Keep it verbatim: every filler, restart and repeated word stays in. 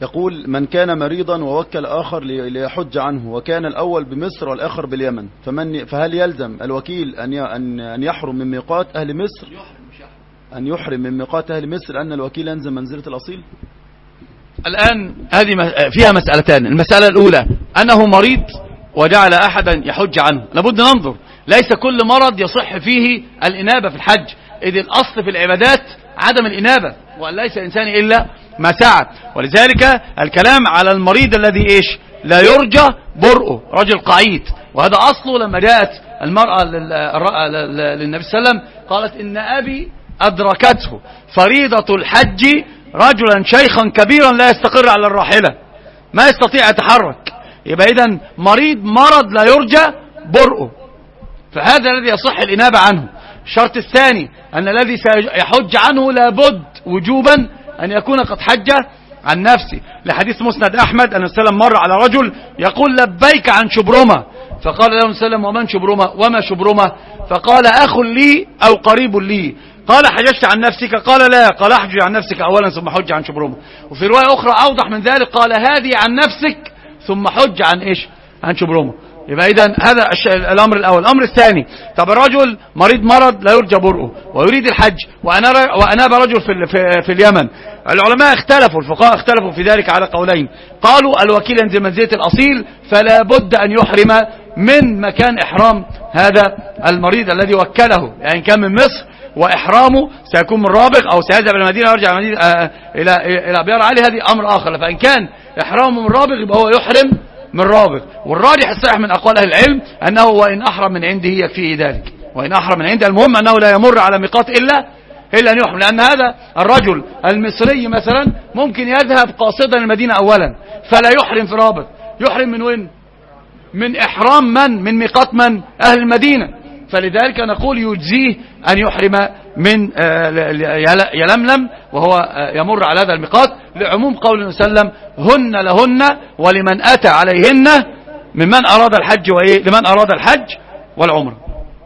يقول: من كان مريضا ووكل آخر ليحج عنه، وكان الأول بمصر والآخر باليمن، فمن فهل يلزم الوكيل أن أن يحرم من ميقات أهل مصر، أن يحرم من ميقات أهل مصر أن الوكيل ينزل منزلة الأصيل؟ الآن هذه فيها مسألتان. المسألة الأولى أنه مريض وجعل أحدا يحج عنه، لابد ننظر، ليس كل مرض يصح فيه الإنابة في الحج، إذ الأصل في العبادات عدم الإنابة، وأن ليس الإنسان إلا ما سعى. ولذلك الكلام على المريض الذي إيش لا يرجى برؤه، رجل قعيد، وهذا أصله لما جاءت المرأة للنبي صلى الله عليه وسلم قالت: إن أبي أدركته فريضة الحج رجلا شيخا كبيرا لا يستقر على الراحلة، ما يستطيع يتحرك. يبقى إذن مريض مرض لا يرجى برؤه، فهذا الذي يصح الإنابة عنه. الشرط الثاني أن الذي سيحج عنه لابد وجوبا أن يكون قد حج عن نفسه، لحديث مسند أحمد أن السلام مر على رجل يقول: لبيك عن شبرمة، فقال له السلام: ومن شبرمة؟ وما شبرمة؟ فقال: أخ لي أو قريب لي. قال: حججت عن نفسك؟ قال: لا. قال: احجج عن نفسك أولا ثم حج عن شبرمة. وفي رواية أخرى أوضح من ذلك قال: هذه عن نفسك ثم حج عن إيش؟ عن شبرمة. يبقى إذن هذا الأمر الأول. الأمر الثاني: طب الرجل مريض مرض لا يرجى برؤه ويريد الحج، وأناب رجل في, في, في اليمن. العلماء اختلفوا، الفقهاء اختلفوا في ذلك على قولين. قالوا: الوكيل ينزل منزلة الأصيل، فلا بد أن يحرم من مكان إحرام هذا المريض الذي وكله، يعني كان من مصر وإحرامه سيكون من رابغ أو سيذهب إلى المدينة ويرجع المدينة آه إلى إلى أبيار علي، هذه أمر آخر. فإن كان إحرامه من رابغ يبقى هو يحرم من رابغ. والراجح الصحيح من أقوال أهل العلم أنه وإن أحرم من عنده يكفيه ذلك، وإن أحرم من عنده، المهم أنه لا يمر على ميقات إلا إلا أن يحرم، لأن هذا الرجل المصري مثلا ممكن يذهب قاصدا المدينة أولا فلا يحرم في رابغ، يحرم من وين؟ من إحرام من؟ من ميقات من؟ أهل المدينة. فلذلك نقول يجزيه أن يحرم من يلملم وهو يمر على هذا الميقات، لعموم قول النبي صلى الله عليه وسلم: هن لهن ولمن أتى عليهن ممن أراد الحج وإيه؟ لمن أراد الحج والعمرة.